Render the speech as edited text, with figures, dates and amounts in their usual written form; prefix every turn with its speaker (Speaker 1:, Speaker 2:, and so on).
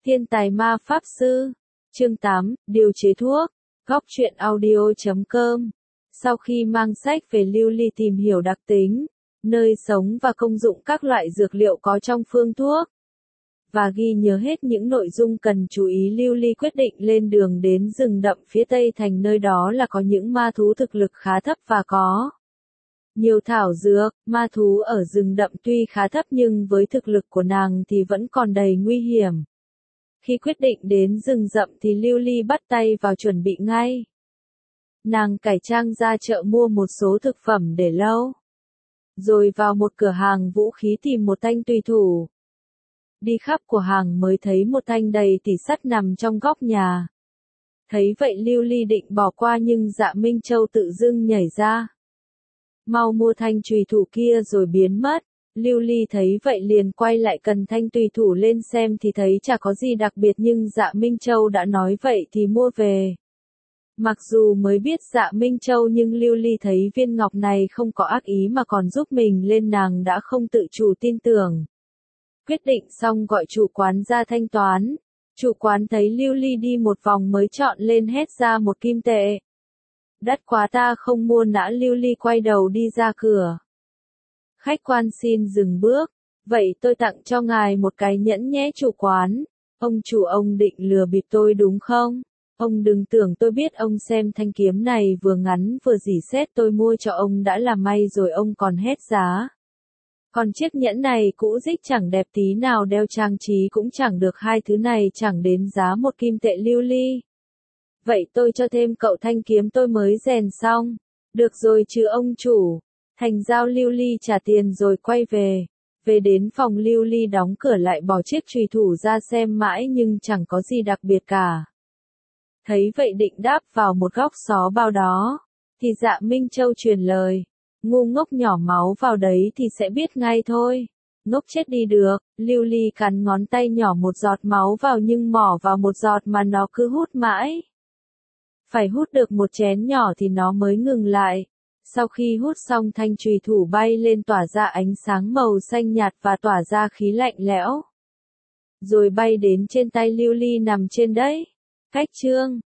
Speaker 1: Thiên tài ma pháp sư. Chương 8, điều chế thuốc. Góc truyện audio.com. Sau khi mang sách về, Lưu Ly tìm hiểu đặc tính, nơi sống và công dụng các loại dược liệu có trong phương thuốc, và ghi nhớ hết những nội dung cần chú ý. Lưu Ly quyết định lên đường đến rừng đậm phía tây thành, nơi đó là có những ma thú thực lực khá thấp và có nhiều thảo dược. Ma thú ở rừng đậm tuy khá thấp nhưng với thực lực của nàng thì vẫn còn đầy nguy hiểm. Khi quyết định đến rừng rậm thì Lưu Ly bắt tay vào chuẩn bị ngay. Nàng cải trang ra chợ mua một số thực phẩm để lâu, rồi vào một cửa hàng vũ khí tìm một thanh tùy thủ. Đi khắp cửa hàng mới thấy một thanh đầy tỉ sắt nằm trong góc nhà. Thấy vậy Lưu Ly định bỏ qua nhưng Dạ Minh Châu tự dưng nhảy ra. Mau mua thanh chùy thủ kia rồi biến mất. Lưu Ly thấy vậy liền quay lại cần thanh tùy thủ lên xem thì thấy chả có gì đặc biệt, nhưng Dạ Minh Châu đã nói vậy thì mua về. Mặc dù mới biết Dạ Minh Châu nhưng Lưu Ly thấy viên ngọc này không có ác ý mà còn giúp mình lên, nàng đã không tự chủ tin tưởng. Quyết định xong gọi chủ quán ra thanh toán. Chủ quán thấy Lưu Ly đi một vòng mới chọn lên hết ra 1 kim tệ. Đắt quá, ta không mua nã. Lưu Ly quay đầu đi ra cửa. Khách quan xin dừng bước. Vậy tôi tặng cho ngài một cái nhẫn nhé chủ quán. Ông chủ, ông định lừa bịp tôi đúng không? Ông đừng tưởng tôi biết. Ông xem thanh kiếm này vừa ngắn vừa rỉ sét, tôi mua cho ông đã là may rồi, ông còn hết giá. Còn chiếc nhẫn này cũ rích chẳng đẹp tí nào, đeo trang trí cũng chẳng được, hai thứ này chẳng đến giá 1 kim tệ. Lưu Ly. Vậy tôi cho thêm cậu thanh kiếm tôi mới rèn xong. Được rồi chứ ông chủ. Thành giao. Lưu Ly trả tiền rồi quay về. Về đến phòng, Lưu Ly đóng cửa lại, bỏ chiếc chùy thủ ra xem mãi nhưng chẳng có gì đặc biệt cả. Thấy vậy định đáp vào một góc xó bao đó, thì Dạ Minh Châu truyền lời. Ngu ngốc, nhỏ máu vào đấy thì sẽ biết ngay thôi. Ngốc chết đi được. Lưu Ly cắn ngón tay, nhỏ một giọt máu vào nhưng mỏ vào một giọt mà nó cứ hút mãi. Phải hút được một chén nhỏ thì nó mới ngừng lại. Sau khi hút xong, thanh chùy thủ bay lên tỏa ra ánh sáng màu xanh nhạt và tỏa ra khí lạnh lẽo. Rồi bay đến trên tay Lưu Ly nằm trên đấy. Cách chương